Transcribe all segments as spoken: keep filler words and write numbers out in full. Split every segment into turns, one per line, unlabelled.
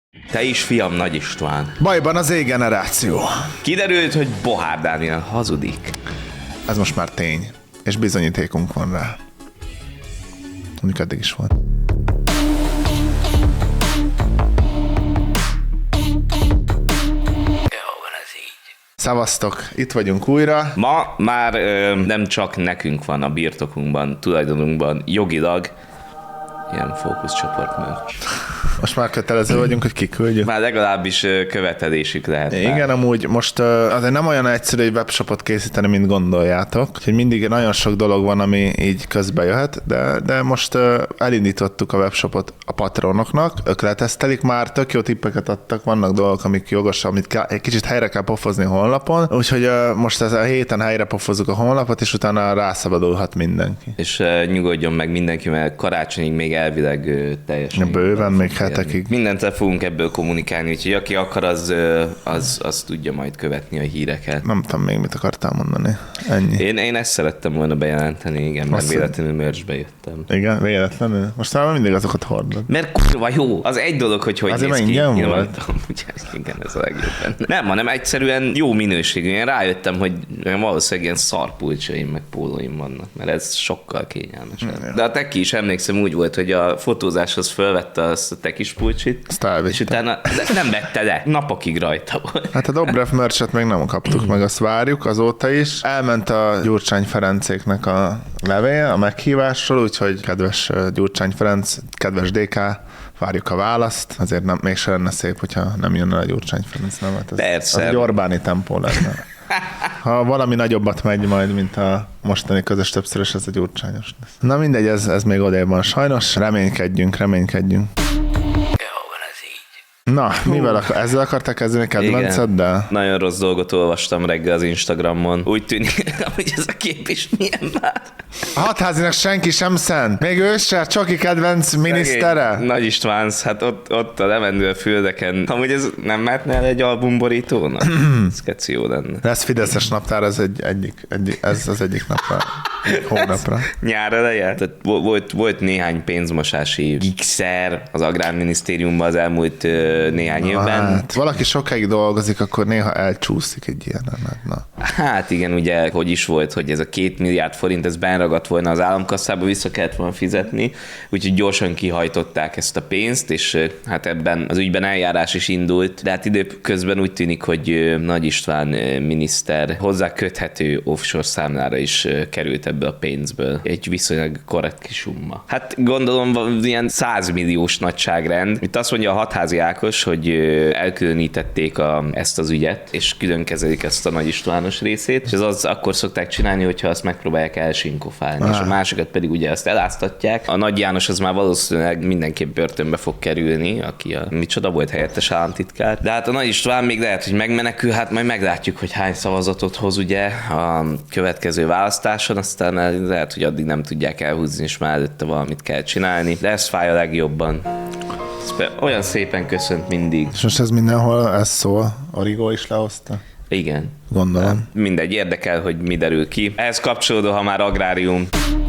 Te is, fiam, Nagy István.
Bajban az Z-generáció.
Kiderült, hogy Bohár Dániel hazudik.
Ez most már tény, és bizonyítékunk van rá. Mondjuk eddig is volt. Szevasztok, itt vagyunk újra.
Ma már ö, nem csak nekünk van a birtokunkban, tulajdonunkban jogilag ilyen fókuszcsoport, mert
Most már kötelező vagyunk, hogy kiküldjük.
már legalábbis ö, követelésük lehet.
Igen,
már.
amúgy most ö, azért nem olyan egyszerű egy webshopot készíteni, mint gondoljátok. Úgyhogy mindig nagyon sok dolog van, ami így közbe jöhet, de, de most ö, elindítottuk a webshopot a patronoknak, ők letesztelik már, tök jó tippeket adtak, vannak dolgok, amik jogos, amit kell, egy kicsit helyre kell pofozni a honlapon, úgyhogy ö, most ez a héten helyre pofozzuk a honlapot, és utána rászabadulhat mindenki.
És uh, nyugodjon meg mindenki, mert karácsonyig még elvileg uh, teljesen...
Bőven, még hetekig.
Mindent el fogunk ebből kommunikálni, úgyhogy aki akar, az, uh, az, az tudja majd követni a híreket.
Nem tudom még, mit akartál mondani. Ennyi.
Én, én ezt szerettem volna bejelenteni, igen, mert
Azt
véletlenül merchbe jöttem.
Igen, véletlenül. Most már mindig azokat hordod.
Mert kurva jó, az egy dolog, hogy hogy
Azért
néz ki.
ingyen
Én
volt?
mondtam, ugye, igen, ez a legjobb benne. Nem, hanem egyszerűen jó minőségű. Én rájöttem, hogy valószínűleg ilyen szarpulcsaim meg pólóim vannak, mert ez sokkal kényelmesebb.
Ja.
De a teki is, emlékszem, úgy volt, hogy a fotózáshoz fölvette azt a tekis pulcsit,
Azt elvitte.
és utána de nem vette le, napokig rajta volt.
Hát a Dobrev merchet még nem kaptuk meg, azt várjuk azóta is. Elment a Gyurcsány Ferencéknek a levél a meghívásról, úgyhogy kedves Gyurcsány Ferenc, kedves dé ká, várjuk a választ. Azért nem, mégsem lenne szép, hogyha nem jönne a Gyurcsány Ferenc, nem? Hát ez,
Persze.
Az egy Orbáni tempó lenne. Ha valami nagyobbat megy majd, mint a mostani közös többszörös, ez a Gyurcsányos lesz. Na mindegy, ez, ez még odébb van sajnos. Reménykedjünk, reménykedjünk. Na, mivel akar, ezzel akarták kezdeni kedvenceddel?
Igen. Nagyon rossz dolgot olvastam reggel az Instagramon. Úgy tűnik, hogy ez a kép is milyen már.
A Hatházinak senki sem szent. Még ő se, Csoki kedvenc minisztere.
Szegény Nagy István, hát ott, ott a levendő földeken. Amúgy ez nem mehetne el egy albumborítónak? Ez keci jó lenne.
Ez Fideszes naptár, ez egy, egyik, egyik, ez az egyik napra, egy hónapra.
Nyár eleje? Tehát volt, volt néhány pénzmosási gigszer az Agrárminisztériumban az elmúlt uh, néhány évben.
Hát, valaki sokáig dolgozik, akkor néha elcsúszik egy ilyen. Na.
Hát igen, ugye, hogy is volt, hogy ez a két milliárd forint, ez benragadt volna az államkasszába, vissza kellett volna fizetni, úgyhogy gyorsan kihajtották ezt a pénzt, és hát ebben az ügyben eljárás is indult, de hát időközben úgy tűnik, hogy Nagy István miniszter hozzá köthető offshore számlára is került ebből a pénzből. Egy viszonylag korrekt kis summa. Hát gondolom ilyen százmilliós nagyságrend. Itt azt mondja a Hatházi Ákos, hogy elkülönítették a, ezt az ügyet, és külön kezelik ezt a Nagy Istvános részét, és ez az akkor szokták csinálni, hogyha azt megpróbálják elsinkofálni, ah. és a másokat pedig ugye azt eláztatják. A Nagy János az már valószínűleg mindenképp börtönbe fog kerülni, aki a micsoda volt helyettes államtitkár. De hát a Nagy István még lehet, hogy megmenekül, hát majd meglátjuk, hogy hány szavazatot hoz ugye a következő választáson, aztán lehet, hogy addig nem tudják elhúzni, és már előtte valamit kell csinálni, de ez fáj a legjobban. Olyan szépen köszönt mindig.
És most ez mindenhol ez szól? Origo is lehozta?
Igen.
Gondolom.
Mindegy, érdekel, hogy mi derül ki. Ehhez kapcsolódó, ha már agrárium.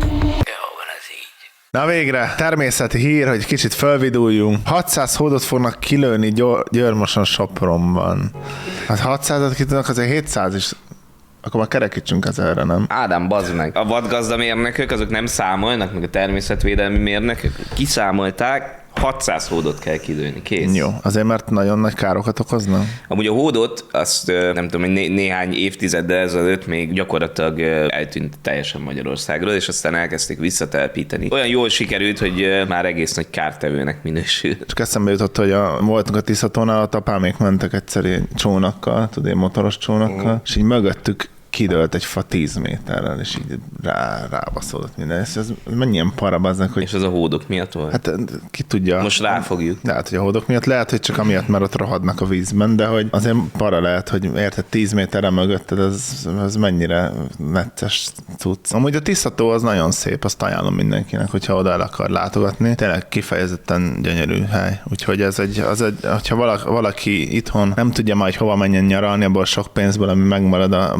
Na végre, természeti hír, hogy kicsit felviduljunk. hatszáz hódot fognak kilőni Győrmoson Sopronban. Hát hatszázat kitudnak, azért hétszáz is. Akkor már kerekítsünk ezerre, nem?
Ádám, bazd meg. A vadgazdamérnökök, azok nem számolnak, meg a természetvédelmi mérnökök kiszámolták, hatszáz hódot kell kilőni, kész.
Jó, azért mert nagyon nagy károkat okozna?
Amúgy a hódot, azt nem tudom, né- néhány évtizeddel ezelőtt még gyakorlatilag eltűnt teljesen Magyarországról, és aztán elkezdték visszatelepíteni. Olyan jól sikerült, hogy már egész nagy kártevőnek minősül.
Csak eszembe jutott, hogy a, voltunk a Tiszatónál, a apámék mentek egyszer egy csónakkal, tudod, motoros csónakkal, uh. és így mögöttük kidőlt egy fa tíz méterrel, és így rá, rábaszódott minden. Ez, ez mennyien parabaznak, hogy...
És ez a hódok miatt volt?
Hát ki tudja.
Most ráfogjuk.
Lehet, hogy a hódok miatt, lehet, hogy csak amiatt, mert ott rohadnak a vízben, de hogy azért para lehet, hogy érted, tíz méterre mögötted, ez, ez mennyire necces cucc. Amúgy a Tiszató az nagyon szép, azt ajánlom mindenkinek, hogyha oda el akar látogatni. Tényleg kifejezetten gyönyörű hely. Úgyhogy ez egy, az egy hogyha valaki, valaki itthon nem tudja majd hova menjen nyaralni, abból sok pénzből, ami megmarad a bevásárlás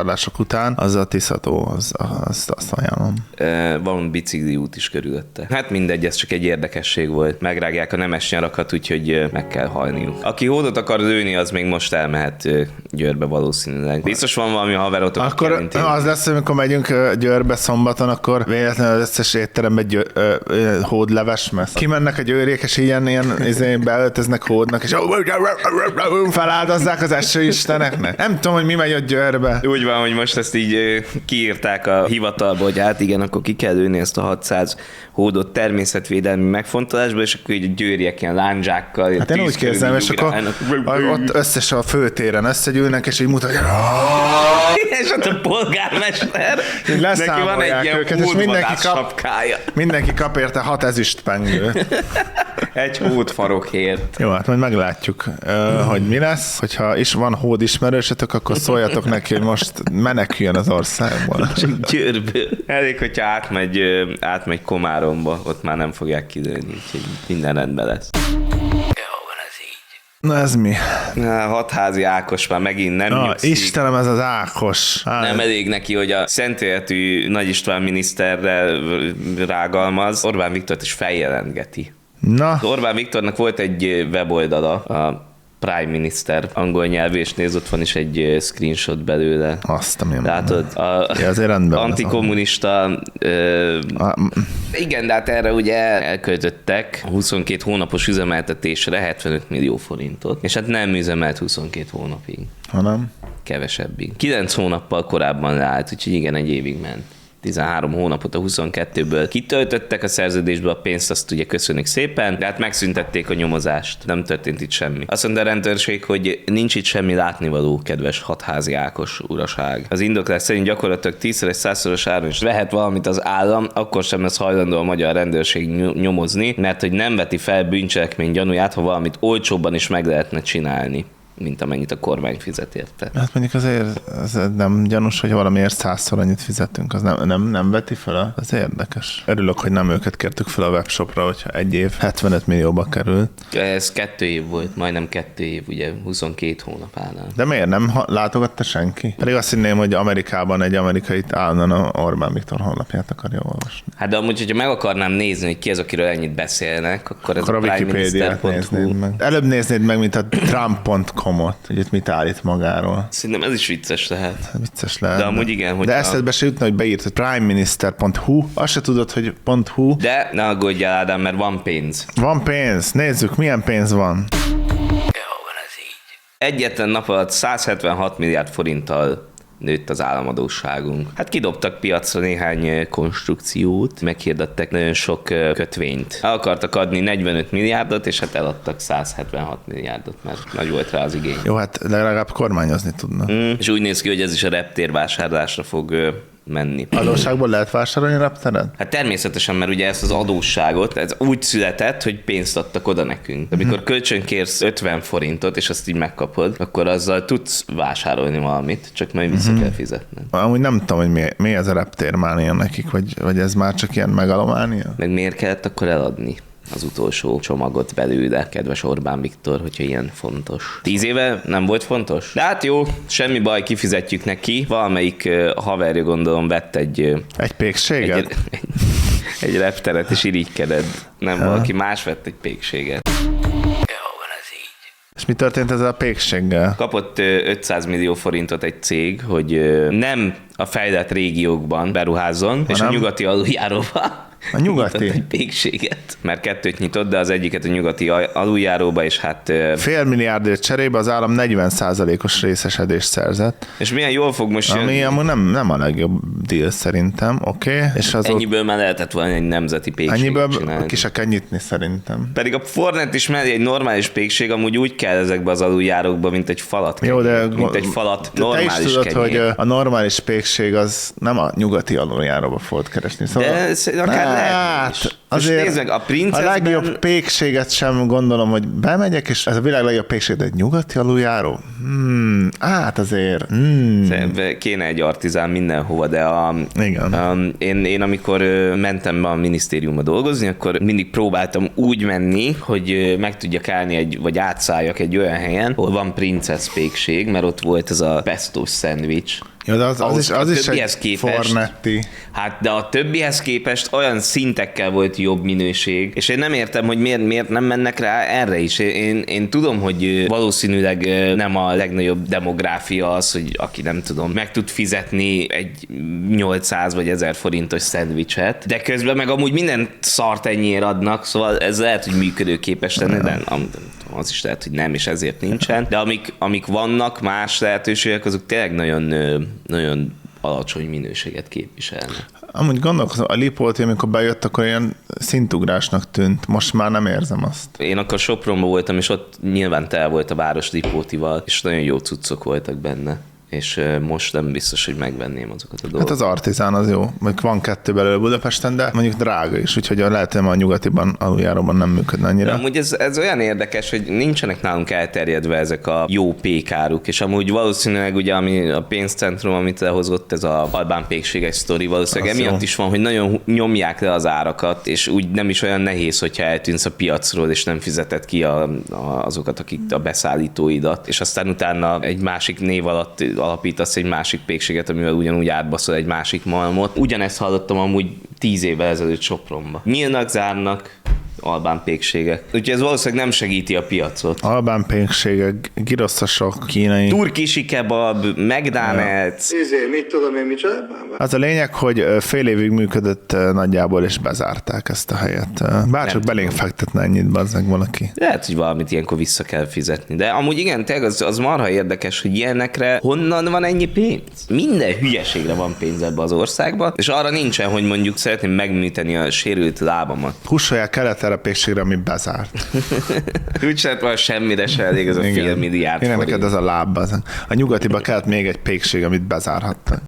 vásárlások után, az a Tiszató, az, azt, azt ajánlom.
E, van bicikli út is körülötte. Hát mindegy, ez csak egy érdekesség volt. Megrágják a nemes nyarakat, úgyhogy meg kell halniuk. Aki hódot akar lőni, az még most elmehet Győrbe valószínűleg. Biztos van valami haverotok.
Akkor az lesz, amikor megyünk Győrbe szombaton, akkor véletlenül az összes étteremben győ, ö, ö, hódleves mesz. Kimennek a győriek, és ilyen, ilyen izé, beöltöznek hódnak, és feláldozzák az esőisteneknek. Nem tudom, hogy mi megy ott Győrbe.
Úgy van, hogy most ezt így kiírták a hivatalba, hogy hát igen, akkor ki kell lőni ezt a hatszáz hódot természetvédelmi megfontolásba, és akkor így a győriek ilyen lándzsákkal.
Hát én úgy képzelem, és akkor ott összes a főtéren összegyűlnek, és így mutatják.
És ott a polgármester, neki van egy ilyen
őket, és mindenki kap,
sapkája.
Mindenki kap érte hat ezüstpengőt.
Egy hódfarokért.
Jó, hát majd meglátjuk, hogy mi lesz. Hogyha is van hód ismerősetek, akkor szóljatok neki, hogy most meneküljön az országból.
Csak Győrből. Elég, hogyha átmegy, átmegy Komáromba, ott már nem fogják kilőni, úgyhogy minden rendben lesz.
Na ez mi?
Na, Hatházi Ákos már megint nem
Na,
nyugszik.
Istenem, ez az Ákos. Á,
Nem elég neki, hogy a szentéletű Nagy István miniszterrel rágalmaz, Orbán Viktort is feljelentgeti.
Na.
Orbán Viktornak volt egy weboldala, a Prime Minister angol nyelvű, és nézd, ott van is egy screenshot belőle.
Azt, ami
látod, a
ja, azért rendben
antikommunista, ö,
a...
igen, de hát erre ugye elköltöttek huszonkét hónapos üzemeltetésre hetvenöt millió forintot, és hát nem üzemelt huszonkét hónapig.
Hanem?
Kevesebbig. kilenc hónappal korábban leállt, úgyhogy igen, egy évig ment. tizenhárom hónapot a huszonkettőből kitöltöttek a szerződésből a pénzt, azt ugye köszönjük szépen, de hát megszüntették a nyomozást, nem történt itt semmi. Azt mondta a rendőrség, hogy nincs itt semmi látnivaló, kedves Hatházi Ákos uraság. Az indoklás szerint gyakorlatilag tízszeres, százszoros áron is vehet valamit az állam, akkor sem lesz hajlandó a magyar rendőrség nyomozni, mert hogy nem veti fel bűncselekmény gyanúját, ha valamit olcsóbban is meg lehetne csinálni, mint amennyit a kormány fizet érte.
Hát mondjuk azért az nem gyanús, hogy valamiért százszor annyit fizetünk, az nem, nem, nem veti fel, az érdekes. Örülök, hogy nem őket kértük fel a webshopra, hogyha egy év hetvenöt millióba került.
Ez kettő év volt, majdnem kettő év, ugye huszonkét hónap állnál.
De miért nem látogatta senki? Pedig azt hinném, hogy Amerikában egy amerikai állandóan a Orbán Viktor honlapját akarja olvasni.
Hát de amúgy, hogyha meg akarnám nézni, hogy ki az, akiről ennyit beszélnek, akkor ez
akkor a, a Wikipédiát néznéd meg. Előbb néznéd meg, mint a Trump pont komot, hogy itt mit állít magáról.
Szerintem ez is vicces lehet.
Hát vicces lehet.
De amúgy igen, hogy
De
a...
eszedbe se jutna, hogy beírt, hogy primeminister pont hu, azt se tudod, hogy .hu.
De ne aggódjál, Ádám, mert van pénz.
Van pénz, nézzük, milyen pénz van.
Egyetlen nap alatt száz hetvenhat milliárd forinttal nőtt az államadósságunk. Hát kidobtak piacra néhány konstrukciót, meghirdettek nagyon sok kötvényt. El akartak adni negyvenöt milliárdot, és hát eladtak száz hetvenhat milliárdot, mert nagy volt rá az igény.
Jó, hát legalább kormányozni tudna.
Mm, és úgy néz ki, hogy ez is a reptér vásárlásra fog menni.
Adósságból lehet vásárolni repteret?
Hát természetesen, mert ugye ezt az adósságot, ez úgy született, hogy pénzt adtak oda nekünk. Amikor kölcsönkérsz ötven forintot, és azt így megkapod, akkor azzal tudsz vásárolni valamit, csak majd vissza kell fizetned.
Amúgy nem tudom, hogy mi, mi ez a reptérmánia nekik, vagy, vagy ez már csak ilyen megalománia?
Meg miért kellett akkor eladni az utolsó csomagot belőle, kedves Orbán Viktor, hogyha ilyen fontos. Tíz éve nem volt fontos? De hát jó, semmi baj, kifizetjük neki. Valamelyik uh, haverja, gondolom, vett egy... Uh,
egy pékséget?
Egy, egy, egy repteret, és irigykedett. Nem, ha. Valaki más vett egy pékséget.
És mi történt ezzel a pékséggel?
Kapott ötszáz millió forintot egy cég, hogy nem a fejlett régiókban beruházzon, hanem és a nyugati aluljáróba.
A nyugati?
Egy pékséget. Mert kettőt nyitott, de az egyiket a nyugati aluljáróba, és hát...
Fél milliárdért cserébe az állam negyven százalékos részesedést szerzett.
És milyen jól fog most
Ami
jönni.
amúgy nem, nem a legjobb deal szerintem, oké? Okay? És az
ennyiből ott... már lehetett volna egy nemzeti pékséget
ennyiből
csinálni.
ki se kell nyitni szerintem.
Pedig a Fornet is mellé egy normális pékség, amúgy úgy kell ezekbe az aluljárókba, mint egy falat.
Jó, de
mint egy falat normális
te is tudod,
kenyér.
hogy a normális pékség az nem a nyugati aluljáróba fogod keresni. Szóval...
De akár lehet is.
azért
nézd meg, a Princessben...
a legjobb pékséget sem gondolom, hogy bemegyek, és ez a világ legjobb pékség, de egy nyugati aluljáró? Hmm, hát azért... Hmm.
Kéne egy artizán mindenhova, de a,
Igen.
a, én, én amikor mentem be a minisztériumba dolgozni, akkor mindig próbáltam úgy menni, hogy meg tudjak állni, egy, vagy átszálljak egy olyan helyen, ahol van princesz pékség, mert ott volt ez a pestos szendvics.
Jó, de az, az is, az is egy
képest,
fornetti.
Hát, de a többihez képest olyan szintekkel volt jobb minőség, és én nem értem, hogy miért, miért nem mennek rá erre is. Én, én tudom, hogy valószínűleg nem a legnagyobb demográfia az, hogy aki nem tudom, meg tud fizetni egy nyolcszáz vagy ezer forintos szendvicset, de közben meg amúgy minden szart ennyiért adnak, szóval ez lehet, hogy működőképes lenne, de az is lehet, hogy nem, és ezért nincsen. De amik, amik vannak, más lehetőségek, azok tényleg nagyon, nagyon alacsony minőséget képviselnek.
Amúgy gondolkozom, a Lipolti, amikor bejött, akkor ilyen szintugrásnak tűnt. Most már nem érzem azt.
Én akkor Sopronban voltam, és ott nyilván tel volt a város Lipótival, és nagyon jó cuccok voltak benne. És most nem biztos, hogy megvenném azokat a dolgokat.
Hát az artizán az jó. Mondjuk van kettő belőle Budapesten, de mondjuk drága is, úgyhogy lehet, hogy a nyugatiban, aluljáróban nem működne annyira.
De amúgy ez, ez olyan érdekes, hogy nincsenek nálunk elterjedve ezek a jó pékáruk, és amúgy valószínűleg ugye ami a pénzcentrum, amit lehozott, ez a albán pékségek sztori, valószínűleg az emiatt jó. Is van, hogy nagyon nyomják le az árakat, és úgy nem is olyan nehéz, hogyha eltűnsz a piacról, és nem fizeted ki a, a, azokat, akik a beszállítóidat, és aztán utána egy másik név alatt alapítasz egy másik pékséget, amivel ugyanúgy átbaszol egy másik malmot. Ugyanezt hallottam amúgy tíz évvel ezelőtt Sopronba. Nyílnak, zárnak, albán pékségek. Úgyhogy ez valószínűleg nem segíti a piacot.
Albán pékségek, giroszosok, kínai.
Turkisi kebab, McDonald's.
Izé, mit tudom én, micsoda?
Az a lényeg, hogy fél évig működött nagyjából, és bezárták ezt a helyet. Bárcsak belénk fektetne ennyit, bazzeg valaki.
Lehet, hogy valamit ilyenkor vissza kell fizetni. De amúgy igen, tényleg az, az marha érdekes, hogy ilyenekre honnan van ennyi pénz? Minden hülyeségre van pénz ebbe az országban, és arra nincsen, hogy mondjuk szeretném megműteni a sérült lábamat.
Hussolják kelet erre a pékségre, ami bezárt.
Úgy se van semmire se elég ez a fél milliárd
forint.
forint.
Neked ez a láb. A nyugatiba kellett még egy pékség, amit bezárhattak.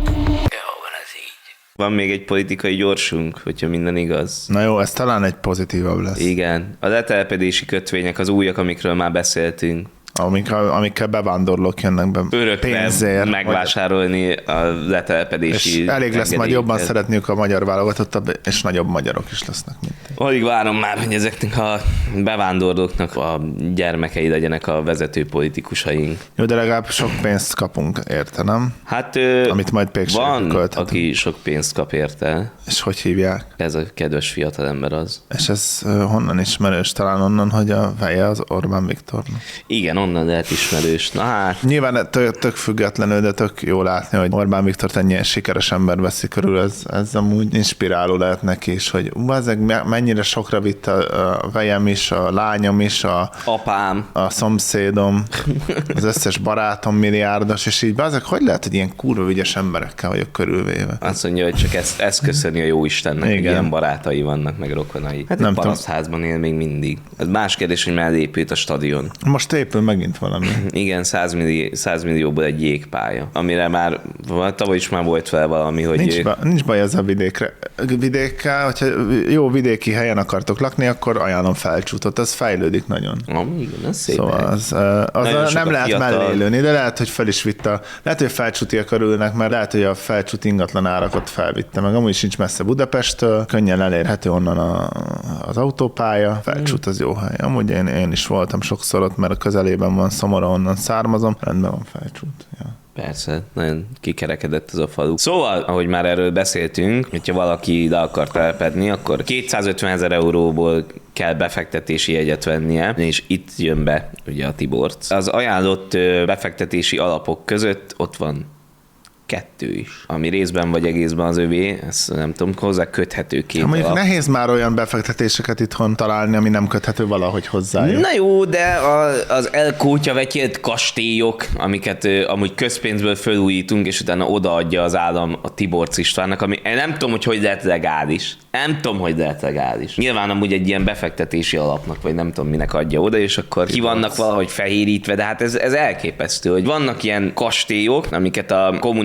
Van még egy politikai gyorsunk, hogyha minden igaz.
Na jó, ez talán egy pozitívabb lesz.
Igen. A letelepedési kötvények az újak, amikről már beszéltünk.
Amik, amikkel bevándorlók jönnek be
Örökre
pénzért.
megvásárolni a letelepedési
És elég lesz majd jobban
engedélyeket.
szeretniük a magyar válogatottabb, és nagyobb magyarok is lesznek, mint te.
Alig várom már, hogy ezeknek a bevándorlóknak a gyermekei legyenek a vezető politikusaink.
Jó, de legalább sok pénzt kapunk érte, nem?
Hát ö,
Amit majd pékségre
van,
költhetünk.
aki sok pénzt kap érte.
És hogy hívják?
Ez a kedves fiatalember az.
És ez uh, honnan ismerős? Talán onnan, hogy a feje az Orbán Viktornak.
Igen, onnan lehet ismerős. Na hát,
Nyilván tök, tök függetlenül, de tök jó látni, hogy Orbán Viktort ennyi sikeres ember veszi körül, ez, ez amúgy inspiráló lehet neki is, hogy ezek mennyire sokra vitt a, a vejem is, a lányom is, a,
apám.
a szomszédom, az összes barátom milliárdos, és így ezek hogy lehet, hogy ilyen kurva ügyes emberekkel vagyok körülvéve?
Azt mondja, hogy csak ezt, ezt köszöni a jó Istennek, hogy ilyen barátai vannak, meg rokonai. Hát
Nem
egy parasztházban él még mindig. Ez más kérdés, hogy mellé épült a stadion.
Most épül megint valami.
Igen, száz millióból egy jégpálya, amire már tavaly is már volt fel valami, hogy...
Nincs, ba, nincs baj ezzel a vidékre. Vidékkel, hogyha jó vidéki helyen akartok lakni, akkor ajánlom Felcsútot, az fejlődik nagyon.
Ah, igen, az szép.
Szóval az, az a, nem lehet fiatal... mellé lőni, de lehet, hogy fel is vitt a... Lehet, hogy a felcsútiak örülnek, mert lehet, hogy a Felcsút ingatlan árakat felvitte, meg amúgy sincs messze Budapesttől, könnyen elérhető onnan a, az autópálya. Felcsút az jó hely. Amúgy én, én is voltam sokszor ott, mert a közelében van Szomora, onnan származom. Rendben van Felcsút. Ja.
Persze, nagyon kikerekedett ez a falu. Szóval, ahogy már erről beszéltünk, hogyha valaki ide akar telepedni, akkor kétszázötven ezer euróból kell befektetési jegyet vennie, és itt jön be ugye a Tiborc. Az ajánlott befektetési alapok között ott van kettő is, ami részben vagy egészben az övé, ezt nem tudom, hozzá köthető két
ha mondjuk
alap.
Nehéz már olyan befektetéseket itthon találni, ami nem köthető valahogy hozzájuk.
Na jó, de a, az elkótya vetyélt kastélyok, amiket ö, amúgy közpénzből fölújítunk, és utána odaadja az állam a Tiborc Istvánnak, ami nem tudom, hogy hogy lehet legális. Nem tudom, hogy lehet legális. Nyilván amúgy egy ilyen befektetési alapnak, vagy nem tudom, minek adja oda, és akkor ki vannak valahogy fehérítve, de hát ez, ez elképesztő, hogy vannak ilyen kastélyok, amiket a kommunizmus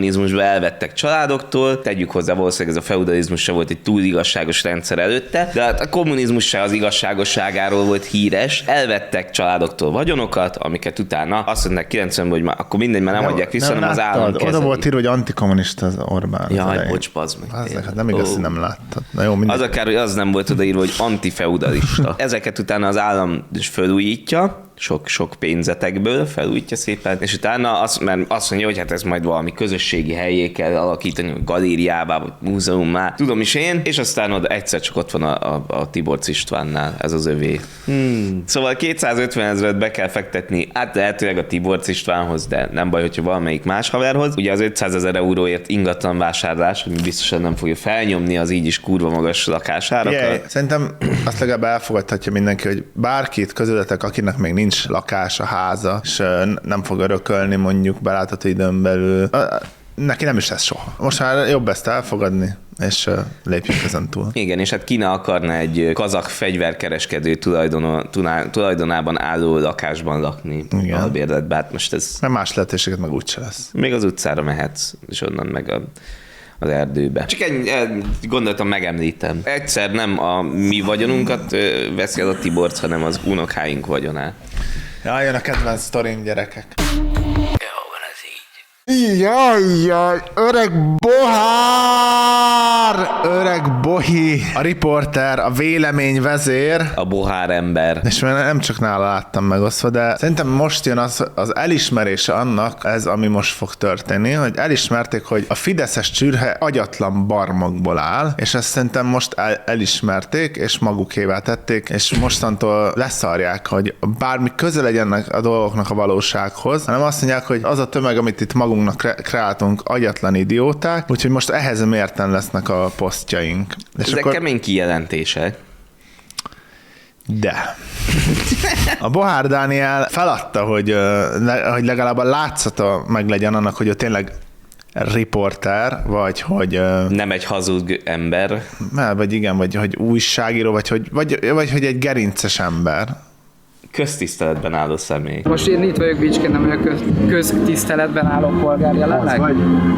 kommunizmusban elvettek családoktól, tegyük hozzá, valószínűleg ez a feudalizmus se volt egy túl igazságos rendszer előtte, de hát a kommunizmus se az igazságosságáról volt híres. Elvettek családoktól vagyonokat, amiket utána azt mondták kilencvenben, hogy már, akkor mindegy, már nem
Nem-
adják vissza,
nem
hanem az
láttad?
állam kezeli.
Oda volt írva, hogy antikommunista az Orbán. az
Jaj,
elején.
bocs, bazd meg.
Az,
tényleg.
hát nem igaz,
Ó.
hogy nem láttad. Na jó, mindegy.
Az akár, hogy az nem volt odaírva, hogy antifeudalista. Ezeket utána az állam is felújítja, sok, sok pénzetekből felújítja szépen, és utána azt, mert azt mondja, hogy hát ez majd valami közösségi helyé kell alakítani, galériává, vagy múzeummá, tudom is én, és aztán oda egyszer csak ott van a, a, a Tiborcs Istvánnál, ez az övé. Hmm. Szóval kétszázötven ezret be kell fektetni, hát lehetőleg a Tiborcs Istvánhoz, de nem baj, hogyha valamelyik más haverhoz. Ugye az ötszázezer euróért ingatlan vásárlás, ami biztosan nem fogja felnyomni az így is kurva magas lakásárakat.
Yeah, szerintem azt legalább elfogadhatja mindenki, hogy bárkit közületek, akinek még nincs lakása, háza, és ö, nem fog örökölni mondjuk belátható időn belül, ö, neki nem is lesz soha. Most már jobb ezt elfogadni, és ö, lépjünk ezen túl.
Igen, és hát Kína akarna egy kazak fegyverkereskedő tulajdono, tulá- tulajdonában álló lakásban lakni.
Igen.
Albérletben, hát most ez
Mert más lehetőséget meg úgyse lesz.
még az utcára mehetsz, és onnan meg a, az erdőbe. Csak egy, gondoltam, megemlítem. Egyszer nem a mi vagyonunkat ö, veszi el a Tiborcs, hanem az unokáink vagyonát.
Jaj, jön a kedvenc sztorim, gyerekek. Jaj, jaj, öreg bohár, öreg bohi, a riporter, a véleményvezér,
A bohár ember.
és már nem csak nála láttam megosztva, de szerintem most jön az, az elismerése annak, ez, ami most fog történni, hogy elismerték, hogy a fideszes csürhe agyatlan barmokból áll, és ezt szerintem most el, elismerték, és magukévá tették, és mostantól leszarják, hogy bármi köze legyen a dolgoknak a valósághoz, hanem azt mondják, hogy az a tömeg, amit itt magunknak kre- kreáltunk, agyatlan idióták, úgyhogy most ehhez mérten lesznek a posztjaink. És
Ezek
akkor...
kemény kijelentések.
De. A Bohár Dániel feladta, hogy, ö, le- hogy legalább a látszata meg legyen annak, hogy ő tényleg riporter, vagy hogy... ö,
Nem egy hazug ember.
Vagy igen, vagy hogy újságíró, vagy hogy, vagy, vagy hogy egy gerinces ember.
Köztiszteletben álló személy.
Most én itt vagyok Bicskén, nem vagyok köz, köztiszteletben álló polgár jelenleg.
Az vagy?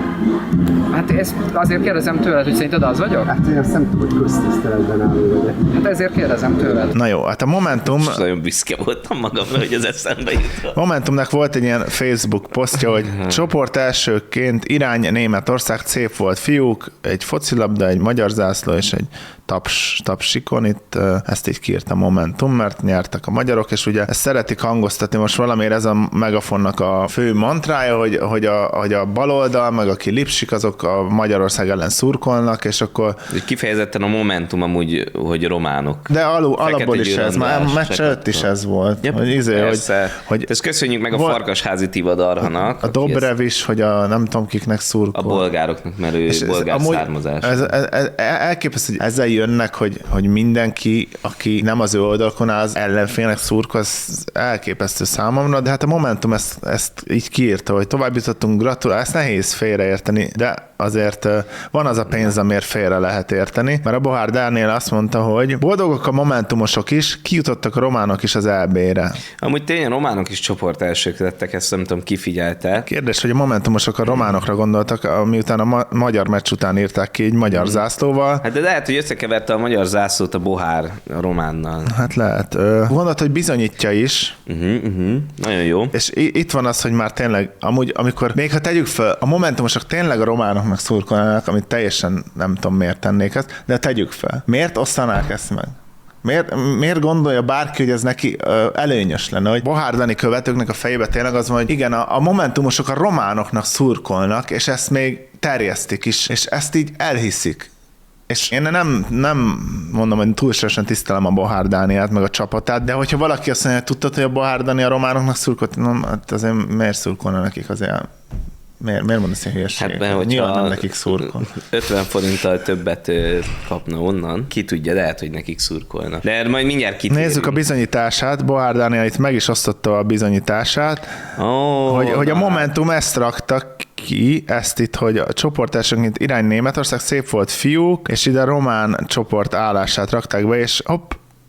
Hát ezt azért kérdezem tőled, hogy szerinted az vagyok?
Hát én azt nem tudom, hogy köztiszteletben álló vagyok.
Hát ezért kérdezem tőled.
Na jó, hát a Momentum...
Most nagyon büszke voltam magamra, hogy ez eszembe jutott.
Momentumnak volt egy ilyen Facebook posztja, hogy csoport elsőként irány Németország, szép volt fiúk, egy focilabda, egy magyar zászló és egy taps, tapsikon. Itt uh, ezt így kiírta Momentum, mert nyertek a magyarok, és ugye ezt szeretik hangoztatni. Most valamiért ez a Megafonnak a fő mantrája, hogy, hogy, a, hogy a baloldal, meg aki lipsik, azok a Magyarország ellen szurkolnak, és akkor...
Kifejezetten a Momentum amúgy, hogy románok.
De alu,
Fekete
alapból is ez, már
Győr
meccs előtt is ez volt.
Yep,
hogy izé, hogy,
persze.
hogy
Ezt köszönjük meg a
Vol-
Farkasházi Tivadarhanak.
a
aki ezt-
Dobrev is, hogy a nem tudom kiknek szurkol.
A bolgároknak, mert ő
És ez
bolgár
amúgy-
származás.
Ez, ez, ez, elképesztő, hogy ezzel jönnek, hogy, hogy mindenki, aki nem az ő oldalakon áll, az ellenfélnek szurkol, ez elképesztő számomra, de hát a Momentum ezt, ezt így kiírta, hogy tovább jutottunk, gratulál, ezt nehéz félreérteni, de azért ö, van az a pénz, amiért félre lehet érteni, mert a Bohár Dániel azt mondta, hogy boldogok a momentumosok is, kijutottak a románok is az é bé-re.
Amúgy tényleg románok is csoport elsők lettek, ezt nem tudom, ki figyelte.
Kérdés, hogy a momentumosok a románokra gondoltak, miután a ma- magyar meccs után írták ki egy magyar zászlóval.
Hát de lehet, hogy összekeverte a magyar zászlót a Bohár a románnal.
Hát lehet. Ö, Gondolt, hogy bizonyítja is,
Uh-huh, uh-huh. Nagyon jó.
és i- itt van az, hogy már tényleg, amúgy, amikor még ha tegyük fel, a momentumosok tényleg a románoknak szurkolnának, amit teljesen nem tudom, miért tennék ezt, de tegyük fel. Miért osztanák ezt meg? Miért, miért gondolja bárki, hogy ez neki ö, előnyös lenne, hogy Bohár Dani követőknek a fejébe tényleg az van, hogy igen, a, a momentumosok a románoknak szurkolnak, és ezt még terjesztik is, és ezt így elhiszik. És én nem, nem mondom, hogy túlságosan tisztelem a Bohár Dánielt, meg a csapatát, de hogyha valaki azt mondja, hogy tudtad, hogy a Bohár Dani a románoknak szurkolt, no, hát azért miért szurkolna nekik azért? Miért, miért mondasz ilyen hülyeséget?
Hát, hogyha
Nyilván nem nekik szurkol.
ötven forinttal többet ö, kapna onnan, ki tudja, lehet, hogy nekik szurkolna. De majd mindjárt kitérünk.
Nézzük a bizonyítását. Bohár Dániel itt meg is osztotta a bizonyítását,
Oh,
hogy, hogy a
na.
Momentum ezt rakta ki, ezt itt, hogy a csoportelsőként irány Németország, szép volt fiúk, és ide a román csoport állását rakták be, és hopp,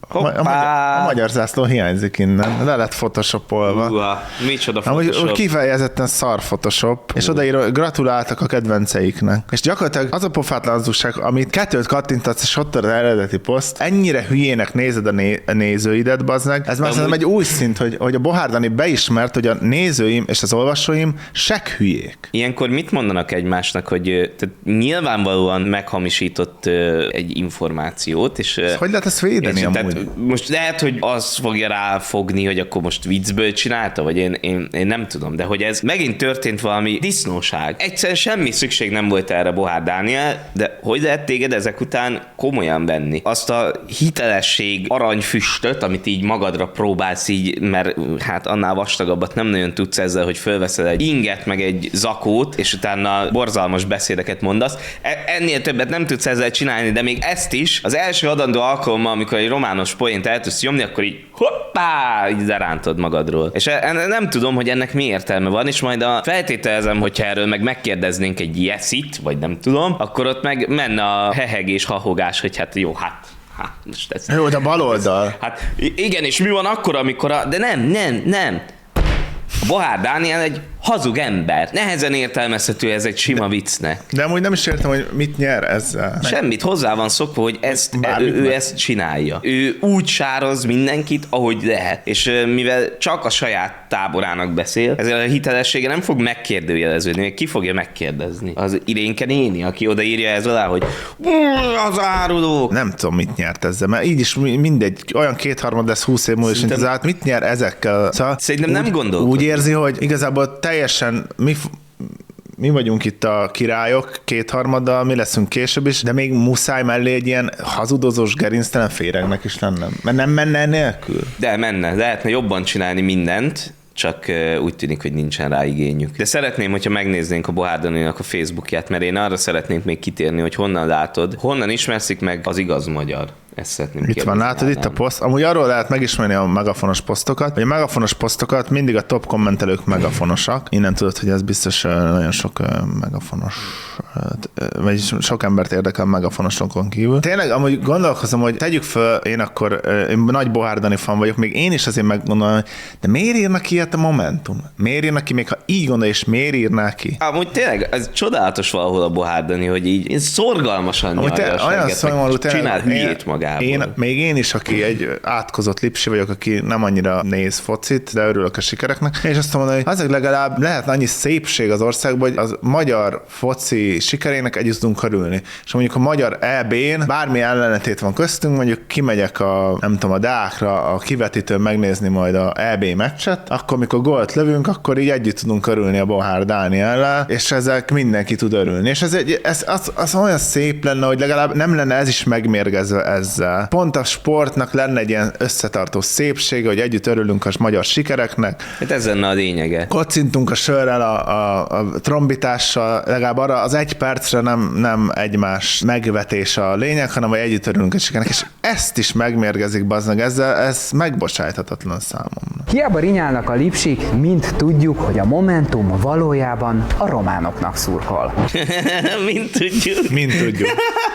A, ma- a, magyar, a magyar zászló hiányzik innen. Le lett photoshopolva.
Uha, micsoda
Amúgy
Photoshop.
kifejezetten szar Photoshop, és odaír, gratuláltak a kedvenceiknek. És gyakorlatilag az a pofátlanzusság, amit kettőt kattintatsz, és ott az eredeti poszt, ennyire hülyének nézed a, né- a nézőidet, bazd meg. Ez már
amúgy...
szerintem egy új szint, hogy, hogy a Bohár Dani beismert, hogy a nézőim és az olvasóim seg hülyék.
Ilyenkor mit mondanak egymásnak, hogy ö, tehát nyilvánvalóan meghamisított ö, egy információt, és... ö,
Hogy lehet ezt védeni
és,
amúgy?
tehát most lehet, hogy az fogja ráfogni, hogy akkor most viccből csinálta, vagy én, én, én nem tudom, de hogy ez megint történt valami disznóság. Egyszerűen semmi szükség nem volt erre, Bohár Dániel, de hogy lehet téged ezek után komolyan venni? Azt a hitelesség aranyfüstöt, amit így magadra próbálsz így, mert hát annál vastagabbat nem nagyon tudsz ezzel, hogy fölveszel egy inget, meg egy zakót, és utána borzalmas beszédeket mondasz. Ennél többet nem tudsz ezzel csinálni, de még ezt is az első adandó alkalommal, amikor egy romános poént el tudsz nyomni, akkor így hoppá, így lerántod magadról. És nem tudom, hogy ennek mi értelme van, és majd a feltételezem, hogyha erről meg megkérdeznénk egy yes-it, vagy nem tudom, akkor ott meg menne a hehegés, hahogás, hogy hát jó, hát Hát, most ez,
Jó, de bal oldal.
Hát igen, és mi van akkor, amikor a... De nem, nem, nem. A Bohár Dániel egy hazug ember. Nehezen értelmezhető ez egy sima viccnek.
De amúgy nem is értem, hogy mit nyer ezzel.
Semmit, hozzá van szokva, hogy ezt,
Bármit
ő, ő
meg.
ezt csinálja. Ő úgy sároz mindenkit, ahogy lehet. És ö, mivel csak a saját táborának beszél, ezzel a hitelessége nem fog megkérdőjeleződni, ki fogja megkérdezni? Az Irénke néni, aki odaírja ez alá, hogy az árulók.
Nem tudom, mit nyert ezzel, mert így is mindegy, olyan kétharmad lesz húsz év múlva, és
Szerintem-
intézállt, mit nyer ezekkel? Szóval
Szerintem nem
úgy,
gondolkodik.
Úgy érzi, hogy igazából teljesen mi, f- mi vagyunk itt a királyok kétharmaddal, mi leszünk később is, de még muszáj mellé egy ilyen hazudozós gerinctelen féregnek is lennem. Mert nem menne nélkül.
De menne, lehetne jobban csinálni mindent, csak ö, úgy tűnik, hogy nincsen rá igényük. De szeretném, hogyha megnéznénk a Bohár Daninak a Facebookját, mert én arra szeretnék még kitérni, hogy honnan látod, honnan ismerszik meg az igaz magyar. Ezt szeretném
Itt van,
kérdezni
látod itt a
nálam.
poszt. Amúgy arról lehet megismerni a megafonos posztokat, hogy a megafonos posztokat mindig a top kommentelők megafonosak. Innen tudod, hogy ez biztos ö, nagyon sok ö, megafonos, ö, vagy sok embert érdekel megafonosokon kívül. Tényleg, amúgy gondolkozom, hogy tegyük föl, én akkor ö, én nagy Bohár Dani fan vagyok, még én is azért meggondolom, hogy de miért írnak ilyet a Momentum? Miért írnak ki, még ha így gondol, és miért írnák ki?
Amúgy tényleg, ez csodálatos valahol a Bohár Dani, hogy így így szorgalmasan
Amúgy
nyalja
te,
a
olyan
segget,
szomorú,
meg
tényleg,
csinál hülyét
én-
magából.
Én, még én is, aki egy átkozott lipsi vagyok, aki nem annyira néz focit, de örülök a sikereknek, és azt mondom, hogy azért legalább lehet annyi szépség az országban, hogy az magyar foci sikerének együtt tudunk örülni. És mondjuk a magyar é bén bármi ellenetét van köztünk, mondjuk kimegyek a, nem tudom, a Deákra a kivetítőn megnézni majd a é bé meccset, akkor mikor gólt lövünk, akkor így együtt tudunk örülni a Bohár Dániellel, és ezek mindenki tud örülni. És ez, egy, ez az, az olyan szép lenne, hogy legalább nem lenne ez is megmérgezve ezzel. Pont a sportnak lenne egy ilyen összetartó szépsége, hogy együtt örülünk a magyar sikereknek,
Hát ez lenne a lényege.
kocintunk a sörrel, a, a, a trombitással, legalább arra az egy percre nem, nem egymás megvetés a lényeg, hanem hogy együtt örülünk a sikernek, és ezt is megmérgezik, bazdmeg ezzel, ez megbocsájthatatlan számomra.
Hiába rinyálnak a lipsik, mind tudjuk, hogy a Momentum valójában a románoknak szurkol.
Mint tudjuk.
Mint tudjuk.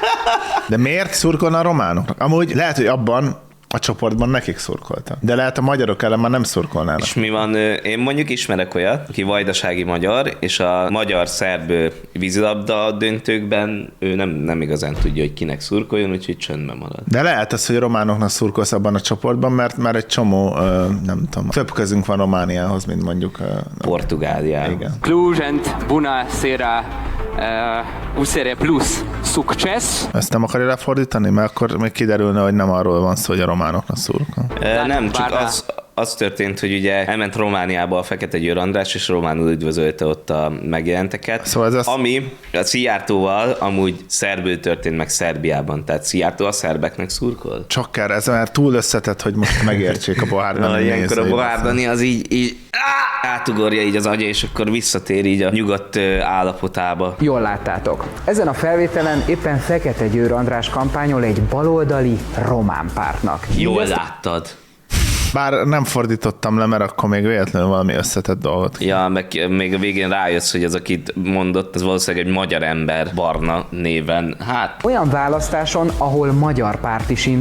De miért szurkolna a románoknak? Amúgy lehet, hogy abban a csoportban nekik szurkoltak. De lehet a magyarok ellen már nem szurkolnának.
És mi van, ö, én mondjuk ismerek olyat, aki vajdasági magyar, és a magyar-szerb ö, vízilabda döntőkben ő nem, nem igazán tudja, hogy kinek szurkoljon, úgyhogy csöndben marad.
De lehet az, hogy a románoknak szurkolsz abban a csoportban, mert már egy csomó, ö, nem tudom, több közünk van Romániához, mint mondjuk... Ö,
Portugáliában.
igen.
Cluj and Bunăseara uh, U S R Plus succes.
Ezt nem akarja lefordítani? Mert akkor még kiderülne, hogy nem arról van szó, hogy a románoknak szurkol.
Ö, Nem, csak
Bár-
az, az történt, hogy ugye elment Romániába a Fekete Győr András, és románul üdvözölte ott a megjelenteket.
Szóval ez az-
Ami a Szijjártóval amúgy szerbül történt meg Szerbiában, tehát Szijjártó a szerbeknek szurkol.
Csokker, ez már túl összetett, hogy most megértsék a Bohár
Na,
Dani
ilyenkor a
nézői.
Bohár Dani az így, így á, átugorja így az agya, és akkor visszatér így a nyugodt ö, állapotába.
Jól láttátok. Ezen a felvételen éppen Fekete Győr András kampányol egy baloldali román pártnak.
Jól
Mindezt
láttad.
Bár nem fordítottam le, mert akkor még véletlenül valami összetett dolgot.
Ja, meg még a végén rájössz, hogy az, akit mondott, az valószínűleg egy magyar ember, Barna néven. Hát,
Olyan választáson, ahol magyar párt is indult,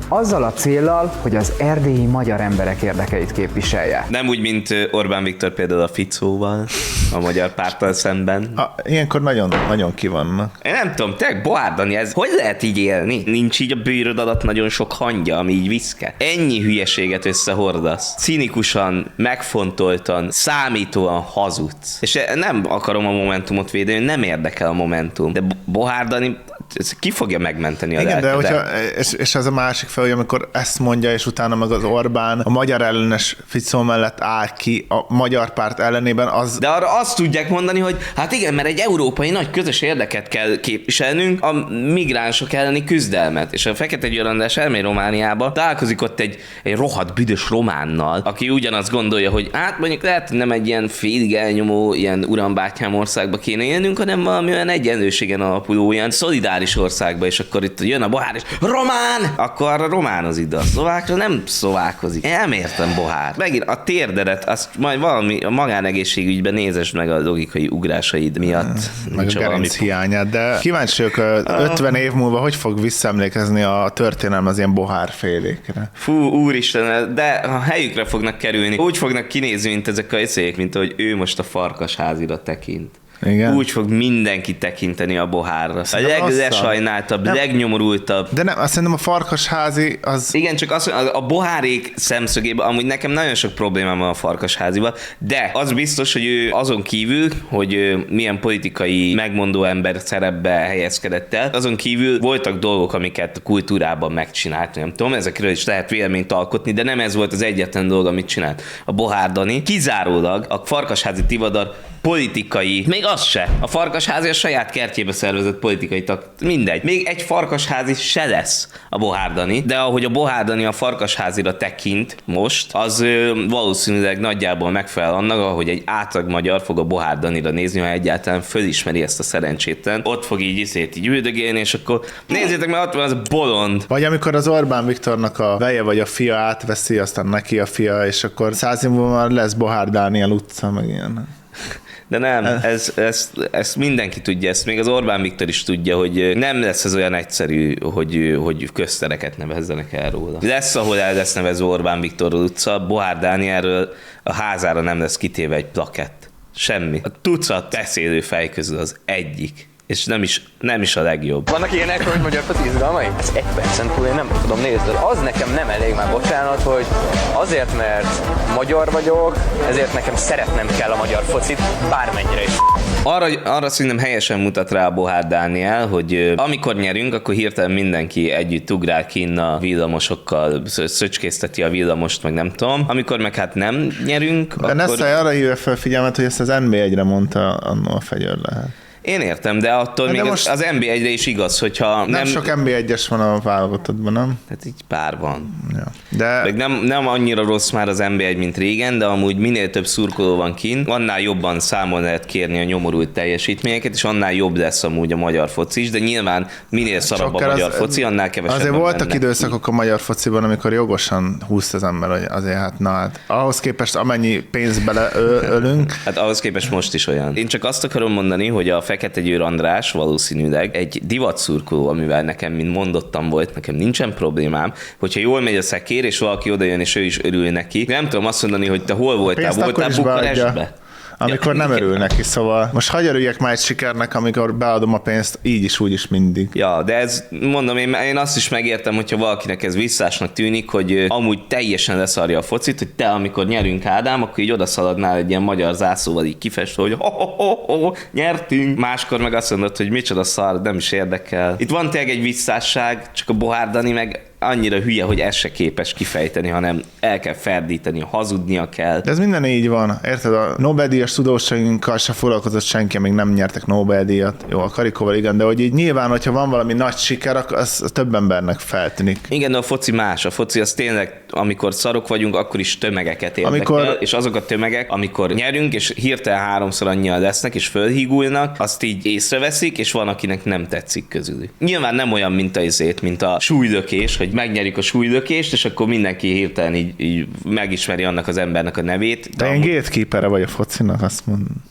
azzal a céllal, hogy az erdélyi magyar emberek érdekeit képviselje.
Nem úgy, mint Orbán Viktor például a Ficóval, a magyar párttal szemben.
A, ilyenkor nagyon, nagyon kivannak.
Én nem tudom, tényleg Boár Dani, ez hogy lehet így élni? Nincs így a bőröd alatt nagyon sok hangya, ami így viszke. Ennyi hülyeséget összehordasz. Cinikusan, megfontoltan, számítóan hazudsz. És nem akarom a Momentumot védeni, nem érdekel a Momentum. De Boár Dani, ki fogja megmenteni a
Igen, de
lelkedet?
hogyha, és, és ez a másik fel, hogy amikor ezt mondja, és utána meg az Orbán a magyar ellenes Ficó mellett áll ki a magyar párt ellenében, az...
De arra azt tudják mondani, hogy hát igen, mert egy európai nagy közös érdeket kell képviselnünk, a migránsok elleni küzdelmet. És a Fekete Győr András elmegy Romániába, találkozik ott egy, egy rohadt büdös románnal, aki ugyanazt gondolja, hogy hát mondjuk lehet, hogy nem egy ilyen félig elnyomó, ilyen urambátyám országba kéne élnünk, hanem valami olyan egyenlőségen alapuló, ilyen szolidáris országba, és akkor itt jön a Bohár, és román! Akkor arra románozik, de a szlovákra nem szlovákozik. Én nem értem, Bohár. Megint a térdedet, azt majd valami a magánegészségügyben nézesd meg a logikai ugrásaid miatt.
Meg a gerinc hiányát, de kíváncsi vagyok, ötven év múlva hogy fog visszaemlékezni a történelem az ilyen Bohár félékre.
Fú, úristen, de a helyükre fognak kerülni. Úgy fognak kinézni, mint ezek a eszélyek, mint ahogy ő most a farkasházira tekint.
Igen.
Úgy fog mindenki tekinteni a Bohárra. A leglesajnáltabb,
nem.
legnyomorultabb.
De nem, azt szerintem a farkasházi az...
Igen, csak az, a Bohárék szemszögében, amúgy nekem nagyon sok problémám van a farkasházival, de az biztos, hogy ő azon kívül, hogy ő milyen politikai megmondó ember szerepbe helyezkedett el, azon kívül voltak dolgok, amiket a kultúrában megcsinált, nem tudom, ezekről is lehet véleményt alkotni, de nem ez volt az egyetlen dolog, amit csinált a Bohár Dani. Kizárólag a farkasházi Tivadar politikai, még az se. A farkasházi a saját kertjébe szervezett politikai tag. Mindegy. Még egy farkasházi se lesz a Bohár Dani, de ahogy a Bohár Dani a farkasházira tekint most, az ö, valószínűleg nagyjából megfelel annak, ahogy egy átlag magyar fog a Bohár Danira nézni, ha egyáltalán fölismeri ezt a szerencsétlen. Ott fog így iszét így üldögélni, és akkor nézzétek, mert ott van az a bolond.
Vagy amikor az Orbán Viktornak a veje vagy a fia átveszi, aztán neki a fia, és akkor száz év múlva már lesz Bohár Dániel utca, meg ilyen.
De nem, ez, ez, ezt mindenki tudja, ezt még az Orbán Viktor is tudja, hogy nem lesz ez olyan egyszerű, hogy, hogy köztereket nevezzenek el róla. Lesz, ahol el lesz nevezve Orbán Viktor utca, Bohár Dánielről a házára nem lesz kitéve egy plakett. Semmi. A tucat beszélő fej közül az egyik. És nem is, nem is a legjobb.
Vannak ilyenek, hogy magyar foci izgalmai? Ez egy percen túl én nem tudom nézni. Az nekem nem elég már, bocsánat, hogy azért, mert magyar vagyok, ezért nekem szeretnem kell a magyar focit, bármennyire is.
Arra, arra szerintem helyesen mutat rá a Bohár Dániel, hogy amikor nyerünk, akkor hirtelen mindenki együtt ugrál kinn a villamosokkal, szöcskészteti a villamost, meg nem tudom. Amikor meg hát nem nyerünk,
de
akkor...
Nessai arra hívja fel figyelmet, hogy ezt az en bé egyre mondta annól a Fegyőr lehet.
Én értem, de attól
de
még
most
az, az en bé egyre is igaz, hogyha
nem... Nem sok en bé egyes van a válogatottban, nem?
Hát így pár van.
Ja. De...
Meg nem, nem annyira rossz már az en bé egy, mint régen, de amúgy minél több szurkoló van kint, annál jobban számon lehet kérni a nyomorult teljesítményeket, és annál jobb lesz amúgy a magyar foci is, de nyilván minél szarabb a magyar az, foci, annál kevesebb.
Azért voltak
mennek.
időszakok a magyar fociban, amikor jogosan húzt az ember, hogy azért hát na hát. Ahhoz képest amennyi pénzt beleölünk.
Hát ahhoz képest most is olyan. Én csak azt akarom mondani, hogy a Fekete Győr András valószínűleg egy divatszurkoló, amivel nekem, mint mondottam volt, nekem nincsen problémám, hogyha jól megy a szekér, és valaki odajön, és ő is örül neki. Nem tudom azt mondani, hogy te hol voltál, voltál Bukarestbe?
Amikor
ja,
nem
igen.
örül neki, szóval most hagyj örüljek már egy sikernek, amikor beadom a pénzt, így is, úgy is mindig.
Ja, de ez, mondom, én, én azt is megértem, hogyha valakinek ez visszásnak tűnik, hogy amúgy teljesen leszarja a focit, hogy te, amikor nyerünk, Ádám, akkor így odaszaladnál egy ilyen magyar zászlóval így kifestve, hogy ho, ho, ho, ho, nyertünk. Máskor meg azt mondod, hogy micsoda szar, nem is érdekel. Itt van tényleg egy visszásság, csak a Bohár Dani meg annyira hülye, hogy ez se képes kifejteni, hanem el kell ferdíteni, hazudnia kell.
De ez minden így van. Érted? A Nobel-díjas tudósainkkal se foglalkozott senki, még nem nyertek Nobel-díjat. Jó, a Karikóval igen, de hogy így nyilván, hogyha van valami nagy siker, akkor az több embernek feltűnik.
Igen, de a foci más. A foci az tényleg, amikor szarok vagyunk, akkor is tömegeket érdekel,
amikor...
és azok a tömegek, amikor nyerünk, és hirtelen háromszor annyian lesznek, és fölhígulnak, azt így észreveszik, és van, akinek nem tetszik közülük. Nyilván nem olyan, mint a izét, mint a súlylökés, hogy megnyerjük a súlylökést, és akkor mindenki hirtelen így, így megismeri annak az embernek a nevét.
De, de én amúgy... gatekeepere vagy a focinak, azt mondom.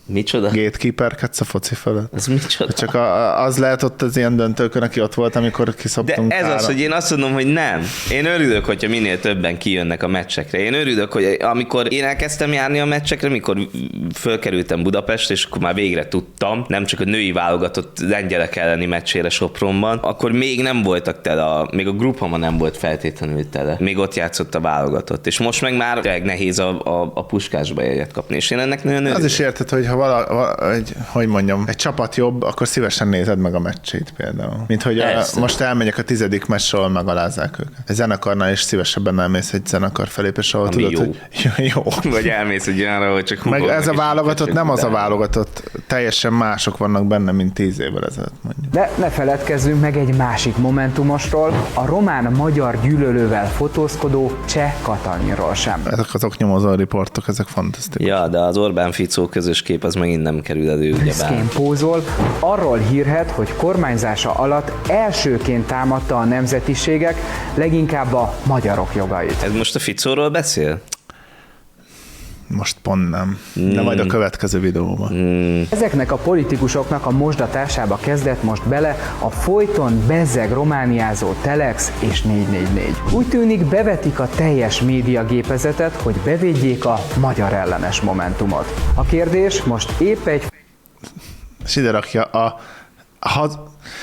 Micsoda?
Gatekeeperkedsz a foci fölött.
Ez micsoda?
Csak a, az lehet ott az ilyen döntőkön, aki ott volt, amikor
De
kiszoptunk
ez
ára.
az, hogy én azt mondom, hogy nem. Én örülök, hogyha minél többen kijönnek a meccsekre. Én örülök, hogy amikor én elkezdtem járni a meccsekre, mikor fölkerültem Budapestre, és akkor már végre tudtam, nem csak a női válogatott lengyelek elleni meccsére Sopronban, akkor még nem voltak tele, a, még a Grupama nem volt feltétlenül tele. Még ott játszott a válogatott. És most meg már nehéz a, a, a Puskásba jegyet kapni. És én ennek nagyon örülök.
Az is érted, hogy ha vala, vala egy, hogy mondjam, egy csapat jobb, akkor szívesen nézed meg a meccsét például. Mint hogy a, most elmegyek a tizedik meccsről, megalázzák őket. Egy zenekarnál is szívesebben elmész egy zenekar felépés, ahol
Ami
tudod,
jó.
hogy jó.
Vagy elmész egy olyanra, hogy csak
Meg ez a
és
válogatott nem az a
utána.
válogatott, teljesen mások vannak benne, mint tíz évvel ezelőtt mondjuk.
De ne feledkezzünk meg egy másik momentumosról, a román-magyar gyűlölővel fotózkodó Cseh Katalnyról sem.
Ezek az oknyomozó riportok, ezek fantasztikus.
Ja, de az Orbán-Ficó közös kép az megint nem kerül elő, ugyebár.
Büszkén pózol, arról hírhet, hogy kormányzása alatt elsőként támadta a nemzetiségek, leginkább a magyarok jogait.
Ez most a Ficóról beszél?
Most pont nem. De majd a következő videóban.
Ezeknek a politikusoknak a mosdatásába kezdett most bele a folyton bezzeg romániázó Telex és négy négy négy. Úgy tűnik, bevetik a teljes médiagépezetet, hogy bevédjék a magyar ellenes momentumot. A kérdés most épp egy
És ide rakja a... a haz...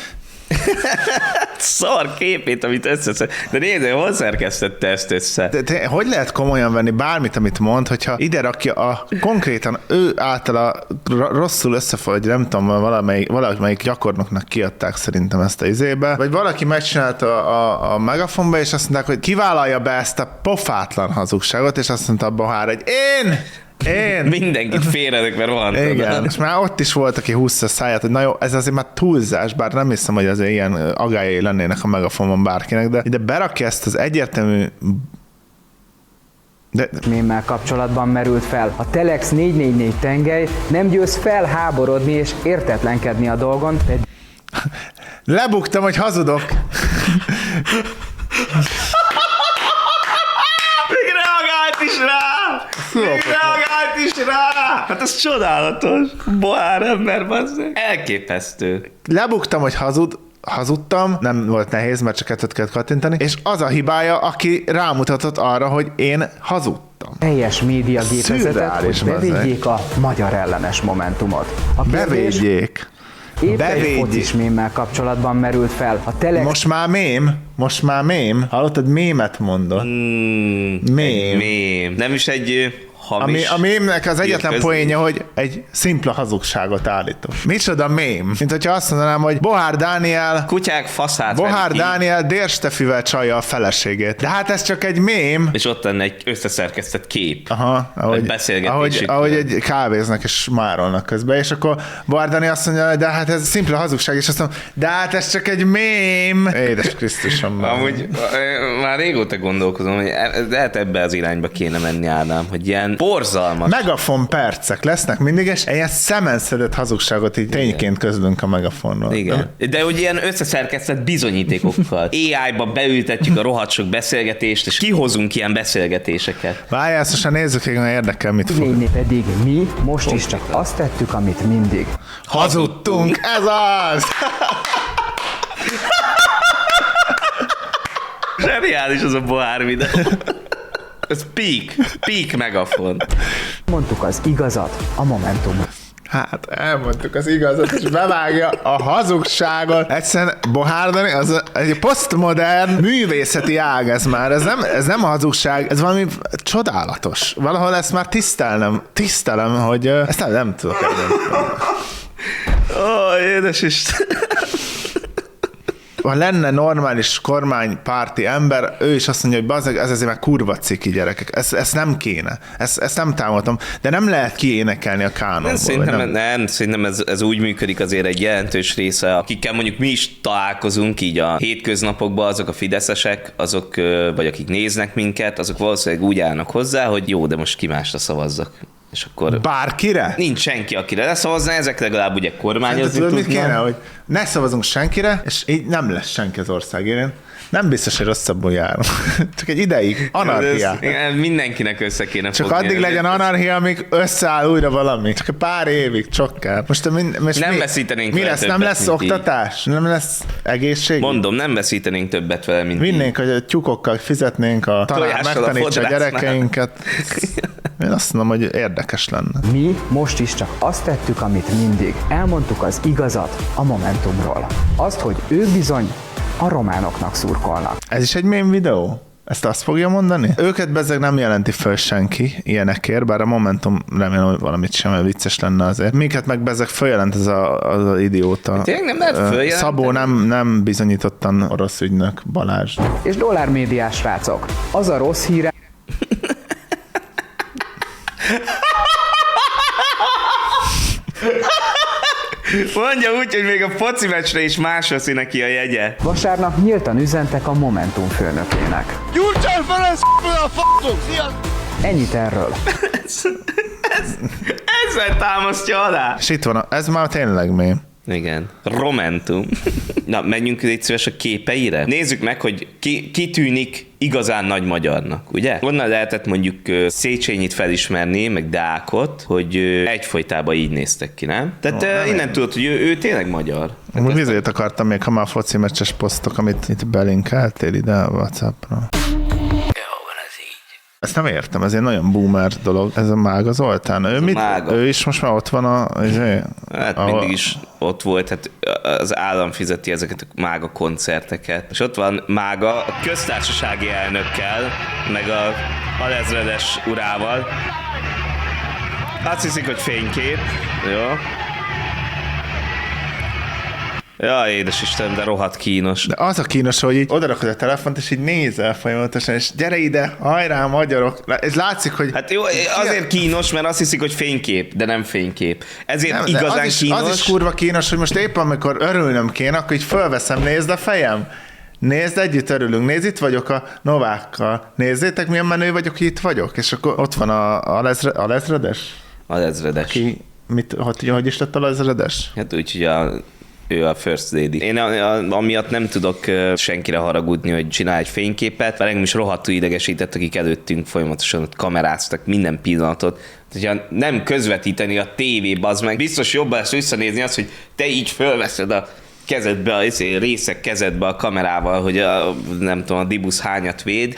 Szar képét, amit összeszed. De nézd, hol szerkesztette ezt össze?
De, de hogy lehet komolyan venni bármit, amit mond, hogyha ide rakja a konkrétan ő általa rosszul összefog, vagy nem tudom, valamelyik, valamelyik gyakornoknak kiadták szerintem ezt a izébe, vagy valaki megcsinálta a, a, a megafonba, és azt mondták, hogy kivállalja be ezt a pofátlan hazugságot, és azt mondta a Bohár, hogy én Én?
Mindenkit félredök, mert van.
Igen, és már ott is volt, aki húzta a száját, hogy na jó, ez azért már túlzás, bár nem hiszem, hogy azért ilyen agályai lennének a megafonban bárkinek, de ide berakja ezt az egyértelmű de...
mémmel kapcsolatban merült fel. A Telex négy négy négy tengely nem győz felháborodni és értetlenkedni a dolgon, pedig
Lebuktam, hogy hazudok.
Még reagált is rá! Még reagált is rá! Hát ez csodálatos. Bohár ember, bazzeg. Elképesztő.
Lebuktam, hogy hazud, hazudtam, nem volt nehéz, mert csak kettőt kellett kattintani, és az a hibája, aki rámutatott arra, hogy én hazudtam.
teljes médiagépezetet,
Szürreális,
hogy bevédjék a magyar ellenes momentumot. A kérdés
Bevédjék.
épp egy
Bevédjék.
focis mémmel kapcsolatban merült fel. A Telex
Most már mém? Most már mém? Hallottad, mémet mondott?
Mm,
Mém.
egy mém. Nem is egy ö,
Ami,
hamis...
a mémnek az egyetlen
hírközlés.
poénja, hogy egy szimpla hazugságot állítom. Micsoda mém? Mint hogyha azt mondanám, hogy Bohár Dániel
Kutyák faszát
Bohár
verik ki,
Dániel Dérstefivel csalja a feleségét. De hát ez csak egy mém.
és ott lenne egy összeszerkesztett kép.
Aha, ahogy,
beszélgetésük.
ahogy, ahogy egy kávéznak és márolnak közben, és akkor Bohár Dániel azt mondja, de hát ez szimpla hazugság, és azt mondja, de hát ez csak egy mém. Édes Krisztusom.
Amúgy ö, már régóta gondolkozom, hogy e- lehet ebbe az irányba kéne menni, Ádám, hogy ilyen borzalmas.
Megafon percek lesznek mindig, és ilyen szemenszedett hazugságot így tényként közlünk a megafonról.
Igen. De hogy ilyen összeszerkesztett bizonyítékokkal. á í-ba beültetjük a rohadt sok beszélgetést, és kihozunk ilyen beszélgetéseket.
Várjál, ezt most nézzük, hogy érdekel, mit fog.
négy pedig mi most is csak azt tettük, amit mindig.
Hazudtunk, ez az!
Zseniális az a Bohár videó. Ez peak, peak megafon.
Mondtuk az igazat, a momentumot.
Hát elmondtuk az igazat, és bevágja a hazugságot. Egyszerűen Bohár Dani, az egy posztmodern művészeti ág ez már. Ez nem, ez nem a hazugság, ez valami csodálatos. Valahol ezt már tisztelnem, tisztelem, hogy ö, ezt nem, nem tudok eldönteni.
Ó, édes Isten.
Ha lenne normális kormánypárti ember, ő is azt mondja, hogy bazdmeg, ez azért már kurva ciki gyerekek. Ezt, ezt nem kéne. Ezt, ezt nem támogatom. De nem lehet kiénekelni a kánonból.
Szerintem,
nem.
nem, szerintem ez, ez úgy működik azért egy jelentős része, akikkel mondjuk mi is találkozunk így a hétköznapokban, azok a fideszesek, azok, ö, vagy akik néznek minket, azok valószínűleg úgy állnak hozzá, hogy jó, de most ki másra szavazzak. És akkor
Bárkire?
nincs senki, akire leszavazná, ezek legalább ugye kormányozni
Tudod, mit kéne,
tudnak.
hogy ne szavazunk senkire, és így nem lesz senki az ország élén. Nem biztos, hogy rosszabbul járunk. Csak egy ideig. Anarchia.
Ez, mindenkinek össze kéne
Csak
fogni.
addig legyen anarchia, amíg összeáll újra valami. Csak pár évig, csokkál. Most, most
Nem
mi,
veszítenénk
mi
vele
lesz? Nem
többet,
lesz
mint így.
oktatás? Nem lesz egészség?
Mondom, nem veszítenénk többet vele, mint
Vinnénk, hogy a tyúkokkal fizetnénk a tanár,
Tojással a
megtanítsa a
fodrásznál.
gyerekeinket. Én azt mondom, hogy érdekes lenne.
Mi most is csak azt tettük, amit mindig. Elmondtuk az igazat a Momentumról. Azt, hogy ők bizony a románoknak szurkolnak.
Ez is egy mém videó? Ezt azt fogja mondani? Őket bezzeg nem jelenti föl senki ilyenekért, bár a Momentum remélem, hogy valamit sem, mert vicces lenne azért. Minket meg bezzeg följelent ez a, az a idióta.
Tényleg nem lehet
Ö,
följelenteni?
Szabó nem, nem bizonyítottan orosz ügynök, Balázs.
És dollármédiás srácok, az a rossz híre,
Mondja úgy, hogy még a foci meccsre is más veszi neki a jegye.
vasárnap nyíltan üzentek a Momentum főnökének.
Gyurcsány Ferenc a f***ok! Sziasztok!
Ennyit erről.
Ezzel támasztja alá.
És itt van, a, ez már tényleg mém.
Igen. Romantum. Na, menjünk légy szíves a képeire. Nézzük meg, hogy ki, ki tűnik igazán nagy magyarnak, ugye? Onnan lehetett mondjuk ö, Széchenyit felismerni, meg Deákot, hogy ö, egyfolytában így néztek ki, nem? Tehát oh, innen tudod, hogy ő, ő tényleg magyar.
Úgy vizét akartam még, ha már foci meccses posztok, amit itt belinkeltél ide a WhatsAppra. Ezt nem értem, ez egy nagyon boomer dolog. Ez a Mága Zoltán. Ő, mit,
Mága.
ő is most már ott van a...
Hát
a,
mindig is ott volt, hát az állam fizeti ezeket a Mága koncerteket. És ott van Mága a köztársasági elnökkel, meg a alezredes urával. Azt hiszik, hogy fénykép. Jó. Ja, édes Isten, de rohadt kínos.
De az a kínos, hogy így odarakod a telefont, és így nézel folyamatosan, és gyere ide, hajrá, magyarok. Ez látszik, hogy...
Hát jó, azért kínos, mert azt hiszik, hogy fénykép, de nem fénykép. Ezért
nem, de
igazán
az is,
kínos.
Az is kurva kínos, hogy most éppen amikor örülnöm kéne, akkor így fölveszem, nézd a fejem. Nézd, együtt örülünk. Nézd, itt vagyok a Novákkal. Nézzétek, milyen menő vagyok, itt vagyok. És akkor ott van a, a, lezre, a lezredes.
Alezredes.
Ki, mit, hogy, hogy is lett a lezredes?
Hát úgy, hogy a, ő a first lady. Én a, a, amiatt nem tudok uh, senkire haragudni, hogy csinál egy fényképet, mert engem is rohadtul idegesített, akik előttünk folyamatosan ott kameráztak minden pillanatot. Hogyha nem közvetíteni a tévé, bazd meg, biztos jobban lesz visszanézni azt, hogy te így fölveszed a kezedbe, a részek kezedbe a kamerával, hogy a, nem tudom, a dibusz hányat véd.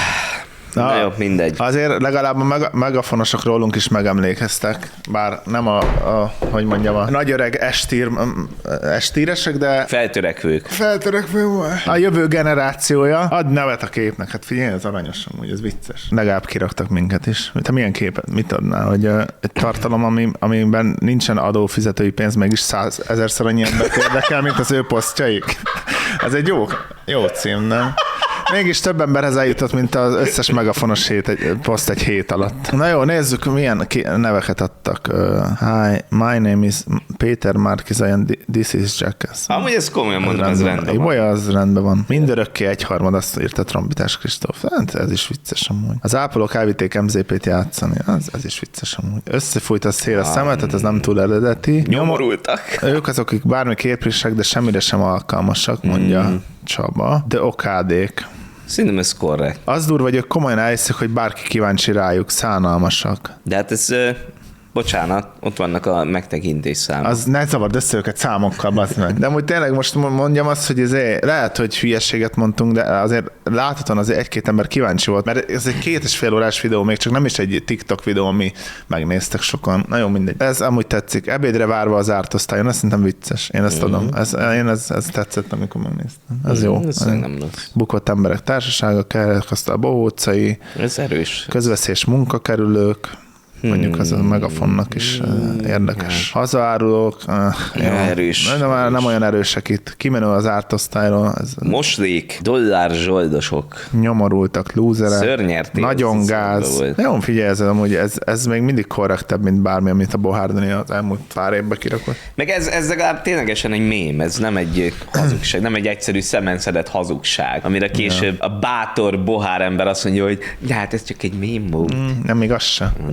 Na, Na jó, mindegy.
Azért legalább a meg- megafonosok rólunk is megemlékeztek, bár nem a, a hogy mondjam, a nagy öreg estír, estíresek, de
Feltörekvők.
feltörekvő volt. A jövő generációja ad nevet a képnek. Hát figyelj, ez aranyos, amúgy, ez vicces. Legalább kiraktak minket is. Te milyen képet, mit adnál? Hogy uh, egy tartalom, ami, amiben nincsen adófizetői pénz, mégis százezerszer annyi embert érdekel, mint az ő posztjaik. Ez egy jó, jó cím, nem? Mégis több emberhez eljutott, mint az összes megafonos hét, egy, poszt egy hét alatt. Na jó, nézzük, milyen ki, neveket adtak. Uh, hi, my name is Péter Márkizajan, this is Jackass.
Amúgy ezt komolyan mondom, ez
rendben
rendben
van.
van.
Jó, az rendben van. Mindörökké egyharmad, azt írta Trombitás Kristóf. Hát, ez is vicces amúgy. Az ápolók elvitték em zé pét játszani. Az, ez is vicces amúgy. Összefújt a szél a szemetet, ez nem túl eredeti.
Nyomorultak.
Ők azok, akik bármi képrisek, de semmire sem alkalmasak, mondja mm. Csaba. De okádék.
Szerintem ez korrekt.
Az durva, hogy ők komolyan elhiszik, hogy bárki kíváncsi rájuk, szánalmasak.
De hát ez, uh, bocsánat, ott vannak a megtekintés számok.
Az ne zavard össze őket számokkal, bazd meg. De amúgy tényleg most mondjam azt, hogy ezért lehet, hogy hülyeséget mondtunk, de azért láthatóan azért egy-két ember kíváncsi volt, mert ez egy két és fél órás videó, még csak nem is egy TikTok videó, ami megnéztek sokan. Na jó, mindegy. Ez amúgy tetszik. Ebédre várva az árt osztályon, azt szerintem vicces. Én ezt mm. tudom. Ez, én ez, ez tetszett, amikor megnéztem. Ez mm, jó.
Ez nem rossz.
Bukott emberek társasága, kerekasztal bohócai,
Ez erős.
közveszés munkakerülők, mondjuk az a Megafonnak is hmm. érdekes. Hazaárulók, uh,
erős.
De már nem olyan erősek itt. Kimenő az ártosztályról. Ez
Moslék, dollár zsoldosok.
nyomorultak, lúzerek.
Szörnyerték.
Nagyon gáz. Nagyon figyelj, ez, amúgy ez, ez még mindig korrektebb, mint bármi, amit a Bohárdani az elmúlt pár évben kirakott.
Meg ez, ez legalább ténylegesen egy mém, ez nem egy hazugság, nem egy egyszerű szemenszedett hazugság, amire később a bátor bohár ember azt mondja, hogy ja, hát ez csak egy mém volt.
Mm, nem még az se. Mm. Ők a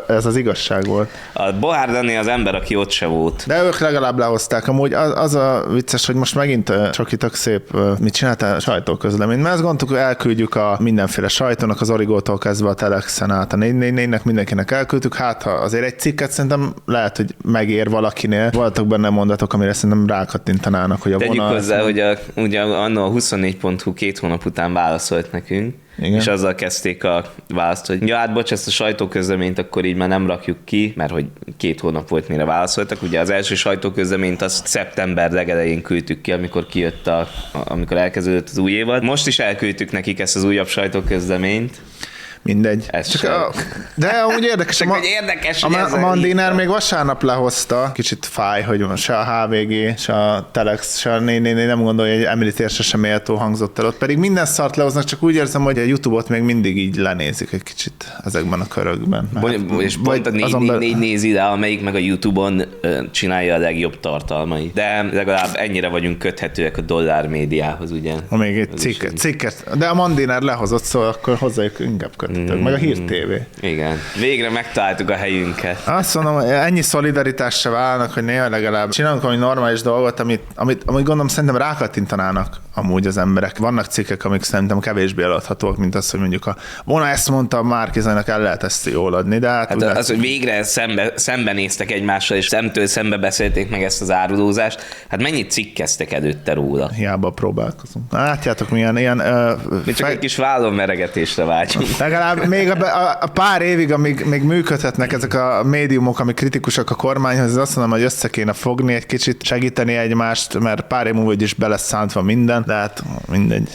ez az igazság volt.
A Bohár Dani az ember, aki ott se volt.
De ők legalább lehozták. Amúgy az, az a vicces, hogy most megint Csoki tök szép, mit csináltál? Sajtóközleményt. Mert azt gondoltuk, hogy elküldjük a mindenféle sajtónak, az Origótól kezdve a Telexen át, a négy négy négynek, mindenkinek elküldtük. Hát ha azért egy cikket szerintem lehet, hogy megér valakinél. Voltak benne mondatok, amire szerintem rákattintanának, hogy a
Tegyük
vonal...
hozzá, hogy a, ugye annó a huszonnégy pont hu két hónap után válaszolt nekünk, igen. És azzal kezdték a választ, hogy ja, hát bocs, ezt a sajtóközleményt akkor így már nem rakjuk ki, mert hogy két hónap volt, mire válaszoltak. Ugye az első sajtóközleményt azt szeptember legelején küldtük ki, amikor kijött a, amikor elkezdődött az új évad. Most is elküldtük nekik ezt az újabb sajtóközleményt.
Mindegy.
Ez
Csak a, de amúgy érdekes.
Csak
a,
hogy érdekes,
a,
hogy
a Mandiner még vasárnap lehozta. Kicsit fáj, hogy se a há vé gé, se a Telex, se a négy négy négy nem gondolja, hogy említésre sem méltó hangzott el ott. Pedig minden szart lehoznak, csak úgy érzem, hogy a YouTube-ot még mindig így lenézik egy kicsit ezekben a körökben.
Bo- és pont a négy négy négy nézi rá, amelyik meg a YouTube-on csinálja a legjobb tartalmait. De legalább ennyire vagyunk köthetőek a dollár médiához, ugye?
Ha még egy cikket, cikket, de a Mandiner lehozott, szóval akkor hozzájuk inkább köthetők. Mm. Meg a Hír té vé.
Igen. Végre megtaláltuk a helyünket.
Azt mondom, hogy ennyi szolidaritás se válnak, hogy néha legalább csinálunk valami normális dolgot, amit, amit, amit gondolom szerintem rákattintanának amúgy az emberek. Vannak cikkek, amik szerintem kevésbé eladhatóak, mint az, hogy mondjuk a volna ezt mondta a Márki-Zajnak, el lehet ezt jól adni, de hát...
hát az, hogy végre szembe, szembenéztek egymással, és szemtől szembe beszélték meg ezt az árulózást, hát mennyit cikkeztek előtte róla?
Hiába próbálkozunk. Látjátok, milyen ilyen... Uh,
Mi csak
fej...
egy kis vállonmeregetésre vágyunk.
Legalább még a, a, a pár évig, amíg még működhetnek ezek a médiumok, amik kritikusak a kormányhoz, azt mondom, hogy össze kéne fogni egy kicsit, segíteni egymást, mert pár év múlva is bele szántva minden, de hát mindegy.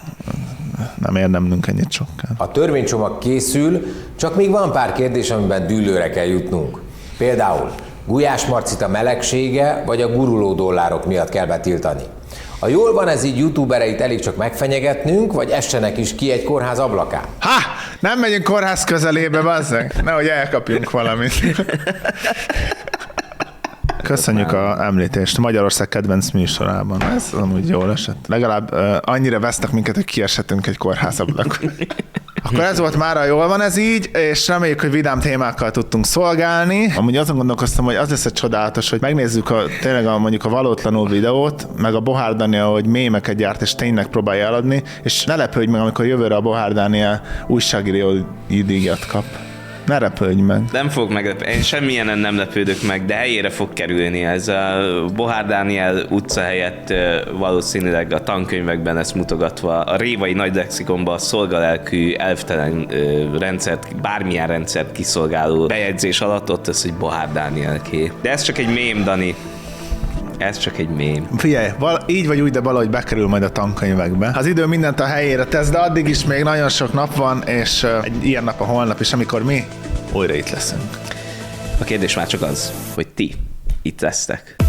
Nem érdemlünk ennyit sokkal.
A törvénycsomag készül, csak még van pár kérdés, amiben dűlőre kell jutnunk. Például Gulyás Marcit a melegsége vagy a guruló dollárok miatt kell betiltani. Ha jól van ez így, youtubereit elég csak megfenyegetnünk, vagy essenek is ki egy kórház ablakán?
Ha! Nem megyünk kórház közelébe, bazzeg! Nehogy elkapjunk valamit. Köszönjük az említést Magyarország kedvenc műsorában. Ez amúgy jól esett. Legalább uh, annyira vesznek minket, hogy kiesetünk egy kórházablakon. Akkor ez volt mára, jól van ez így, és reméljük, hogy vidám témákkal tudtunk szolgálni. Amúgy azon gondolkoztam, hogy az lesz egy csodálatos, hogy megnézzük a, tényleg a, mondjuk a valótlanul videót, meg a Bohár Daniel, hogy mémeket gyárt, és tényleg próbálja eladni, és ne lepődj meg, amikor jövőre a Bohár Daniel újságíró díjat kap. Ne repődj meg.
Nem fog meglepődni. Én semmilyenen nem lepődök meg, de helyére fog kerülni. Ez a Bohár Dániel utca helyett valószínűleg a tankönyvekben lesz mutogatva. A révai nagy lexikonban a szolgalelkű, elvtelen rendszert, bármilyen rendszert kiszolgáló bejegyzés alatt ott lesz, hogy Bohár Dániel kép. De ez csak egy mém, Dani. Ez csak egy mém.
Figyelj, val- így vagy úgy, de valahogy bekerül majd a tankönyvekbe. Az idő mindent a helyére tesz, de addig is még nagyon sok nap van, és uh, egy ilyen nap a holnap is, amikor mi újra itt leszünk.
A kérdés már csak az, hogy ti itt lesztek.